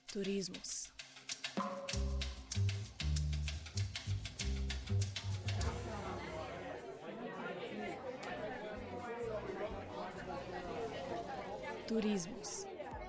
Turizmus. Turizmus.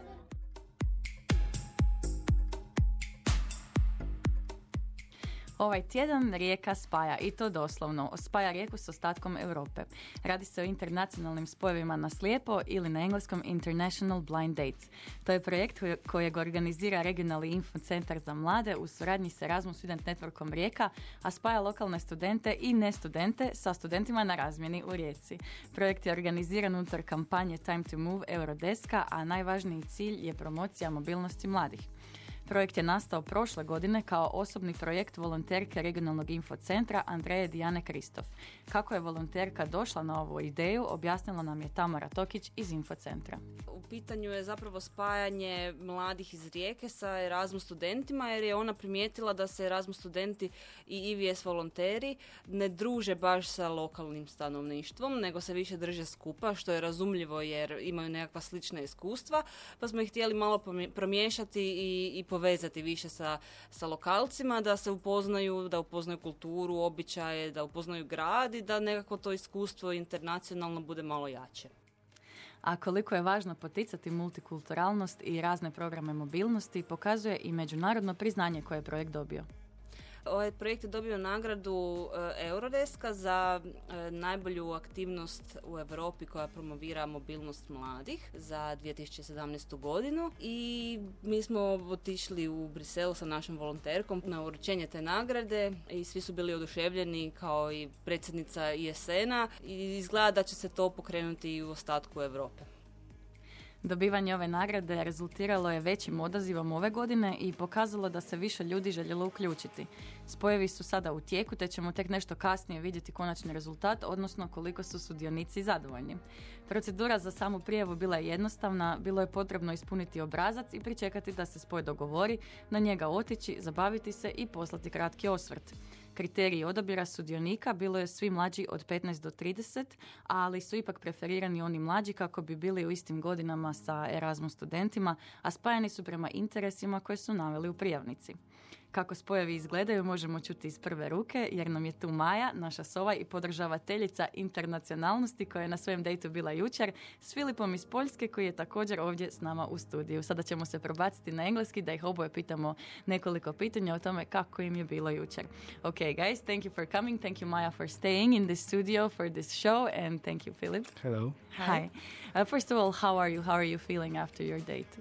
Ovaj tjedan Rijeka spaja, i to doslovno, spaja Rijeku s ostatkom Europe. Radi se o internacionalnim spojevima na slijepo ili na engleskom International Blind Dates. To je projekt kojeg organizira regionalni infocentar za mlade u suradnji s Erasmus Student Networkom Rijeka, a spaja lokalne studente i nestudente sa studentima na razmjeni u Rijeci. Projekt je organiziran unutar kampanje Time to Move Eurodeska, a najvažniji cilj je promocija mobilnosti mladih. Projekt je nastao prošle godine kao osobni projekt volonterke regionalnog infocentra Andreje Dijane Kristof. Kako je volonterka došla na ovu ideju, objasnila nam je Tamara Tokić iz infocentra. U pitanju je zapravo spajanje mladih iz Rijeke sa Erasmus studentima, jer je ona primijetila da se Erasmus studenti i IVS volonteri ne druže baš sa lokalnim stanovništvom, nego se više drže skupa, što je razumljivo jer imaju nekakva slična iskustva, pa smo ih htjeli malo promiješati i povezati više sa lokalcima, da se upoznaju, da upoznaju kulturu, običaje, da upoznaju grad i da nekako to iskustvo internacionalno bude malo jače. A koliko je važno poticati multikulturalnost i razne programe mobilnosti, pokazuje i međunarodno priznanje koje je projekt dobio. Ovaj projekt je dobio nagradu Eurodeska za najbolju aktivnost u Europi koja promovira mobilnost mladih za 2017. godinu i mi smo otišli u Brisel sa našom volonterkom na uručenje te nagrade i svi su bili oduševljeni kao i predsjednica ISN-a i izgleda da će se to pokrenuti i u ostatku Europe. Dobivanje ove nagrade rezultiralo je većim odazivom ove godine i pokazalo da se više ljudi željelo uključiti. Spojevi su sada u tijeku, te ćemo tek nešto kasnije vidjeti konačni rezultat, odnosno koliko su sudionici zadovoljni. Procedura za samu prijavu bila je jednostavna, bilo je potrebno ispuniti obrazac i pričekati da se spoj dogovori, na njega otići, zabaviti se i poslati kratki osvrt. Kriteriji odabira sudionika bilo je svi mlađi od 15 do 30, ali su ipak preferirani oni mlađi kako bi bili u istim godinama sa Erasmus studentima, a spajani su prema interesima koje su naveli u prijavnici. Kako spojevi izgledaju možemo čuti iz prve ruke, jer nam je tu Maja, naša sova i podržavateljica internacionalnosti koja je na svojem dejtu bila jučer, s Filipom iz Poljske koji je također ovdje s nama u studiju. Sada ćemo se probaciti na engleski da ih oboje pitamo nekoliko pitanja o tome kako im je bilo jučer. Okay, guys, thank you for coming. Thank you, Maja, for staying in this studio for this show, and thank you, Philip. Hello. Hi. First of all, how are you? How are you feeling after your date?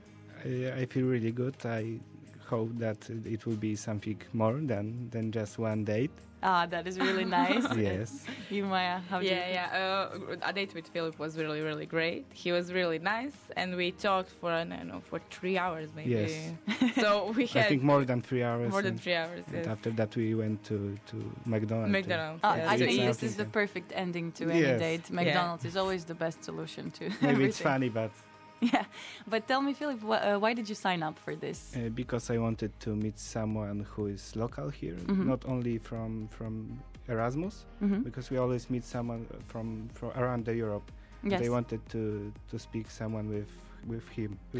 I feel really good. I hope that it will be something more than just one date. Ah, that is really nice. Yes. You, Maya, how do you feel? A date with Philip was really, really great. He was really nice, and we talked for 3 hours maybe. Yes. So we had... I think more than 3 hours. More than 3 hours, and yes. after that we went to McDonald's. McDonald's, I yes. think this is the perfect ending to any Yes. date. McDonald's is always the best solution to Maybe everything. it's funny, but... Yeah, but tell me, Philip, why did you sign up for this? Because I wanted to meet someone who is local here, not only from Erasmus, because we always meet someone from around the Europe. Yes. They wanted to speak someone with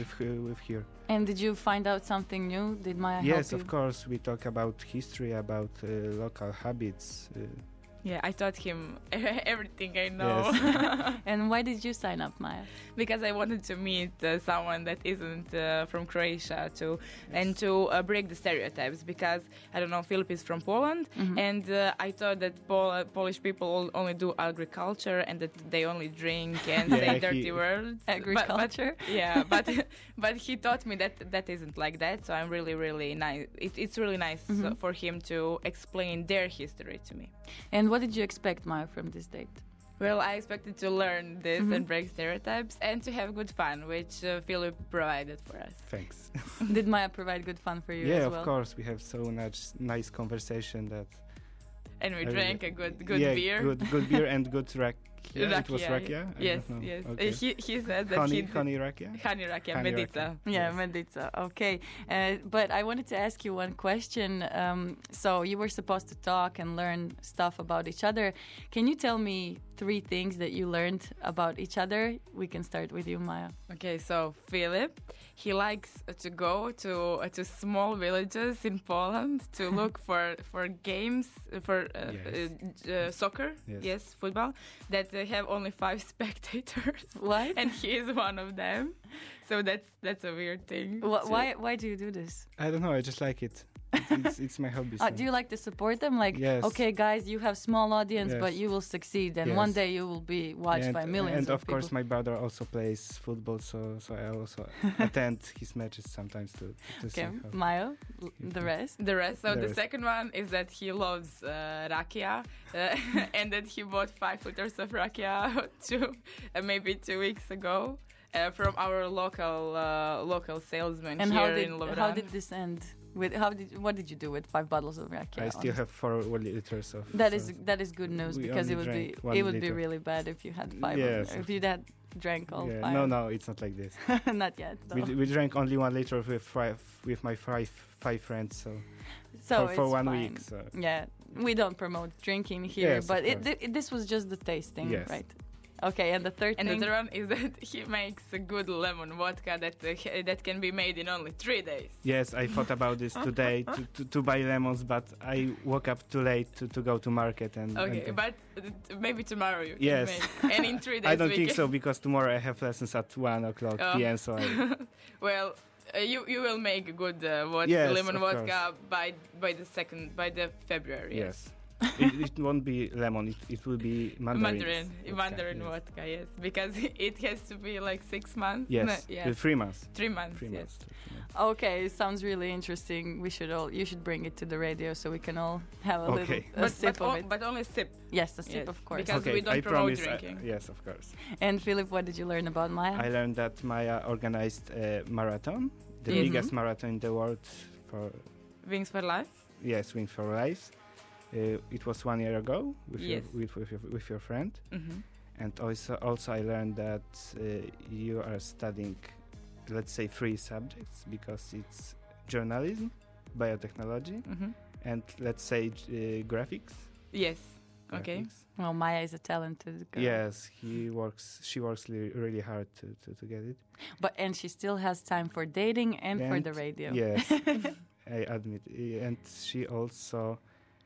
here. And did you find out something new? Did Maya help you? Yes, of course. We talk about history, about local habits. Yeah, I taught him everything I know. Yes. And why did you sign up, Maya? Because I wanted to meet someone that isn't from Croatia and to break the stereotypes. Because I don't know, Philip is from Poland, and I thought that Polish people only do agriculture and that they only drink and say dirty words. Agriculture. But he taught me that isn't like that. So I'm really, really nice. It's really nice for him to explain their history to me. And what did you expect, Maya, from this date? Well, I expected to learn this and break stereotypes and to have good fun, which Philip provided for us. Thanks. Did Maya provide good fun for you as well? Yeah, of course. We have so much nice conversation that... And we drank a good beer. good beer and good rakia. Rakia, It was rakia? Yes. Okay. He said that honey rakia? Honey rakia, Honey medica. rakia. Yeah, Yes. Medica. Okay. But I wanted to ask you one question. So you were supposed to talk and learn stuff about each other. Can you tell me 3 things that you learned about each other. We can start with you, Maya. Okay, so Philip, he likes to go to small villages in Poland to look for games for soccer, Yes. football, that have only 5 spectators. What? And he is one of them. So that's a weird thing. Why do you do this? I don't know. I just like it. It's my hobby. So. Do you like to support them? Like, Yes. okay, guys, you have small audience, Yes. but you will succeed, and Yes. one day you will be watched by millions And of course, people. my brother also plays football, so I also attend his matches sometimes to see Okay, how. Maya, the rest. The rest. So The the rest. second one is that he loves rakia, and that he bought 5 liters of rakia maybe 2 weeks ago from our local salesman And here in how Lovran. did this end? What did you do with 5 bottles of rakia? I still have 4 liters of. That so is good news, we because only it would drank be 1 be liter. really bad if you had 5. Yes. If you had drank all 5. No, it's not like this. Not yet. Though. We drank only 1 liter with my five friends, So for it's 1 fine. week. So Yeah, we don't promote drinking here, Yes, but of course. this was just the tasting, Yes. right? Okay, and the third And thing. the third one is that he makes a good lemon vodka that can be made in only 3 days. yes, I thought about this today to buy lemons, but I woke up too late to go to market and. Okay, and, but maybe tomorrow you can Yes. make. And in 3 days I don't we think can. so, because tomorrow I have lessons at 1:00 Oh. p.m. So Well, you will make a good Yes, lemon of vodka by the February. yes. it won't be lemon. It will be mandarin. Mandarin vodka, yes, because it has to be like 6 months. Yes, No, yes. 3 months. 3 months. 3 yes. months. Okay, sounds really interesting. You should bring it to the radio so we can all have a Okay. little sip of it. But only sip. Yes, a sip, Yes, of course. because Okay, we don't I promote promise. drinking. Yes, of course. And Philip, what did you learn about Maya? I learned that Maya organized a marathon, the Mhm. biggest marathon in the world for Wings for life. Wings for Life. It was 1 year ago with Yes. with your friend, Mm-hmm. and also I learned that you are studying, let's say, 3 subjects, because it's journalism, biotechnology, Mm-hmm. and let's say graphics. Yes. Okay. Graphics. Well, Maya is a talented girl. Yes, she works really hard to get it. And she still has time for dating and for And the radio. Yes, I admit. And she also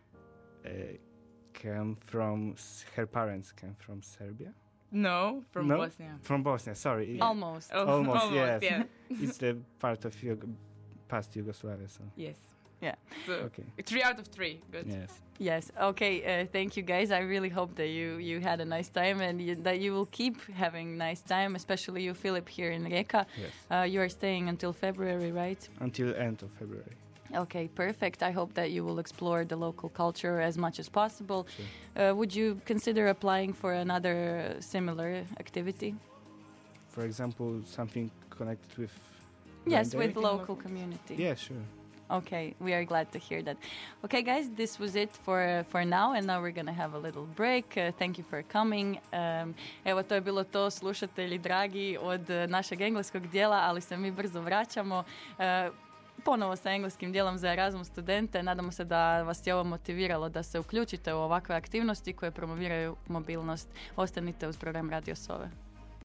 her parents came from Serbia. No, from No? Bosnia. From Bosnia, sorry. Almost. Oh, Almost, yes. yeah. It's the part of past Yugoslavia, so. Yes. Yeah. So Okay. 3 out of 3. Good. Yes. Yes. Okay. Thank you, guys. I really hope that you had a nice time, and that you will keep having nice time, especially you, Philip, here in Rijeka. Yes. You are staying until February, right? Until end of February. Okay, perfect. I hope that you will explore the local culture as much as possible. Sure. Would you consider applying for another similar activity? For example, something connected with. Yes, blind with dating? local community. Yeah, sure. Okay, we are glad to hear that. Okay, guys, this was it for now, and now we're gonna have a little break. Thank you for coming. Evo, to je bilo to, slušatelji dragi, od našeg engleskog dijela, ali se mi brzo vraćamo. Ponovo sa engleskim dijelom za Erasmus studente. Nadamo se da vas je ovo motiviralo da se uključite u ovakve aktivnosti koje promoviraju mobilnost. Ostanite uz program Radio Sove.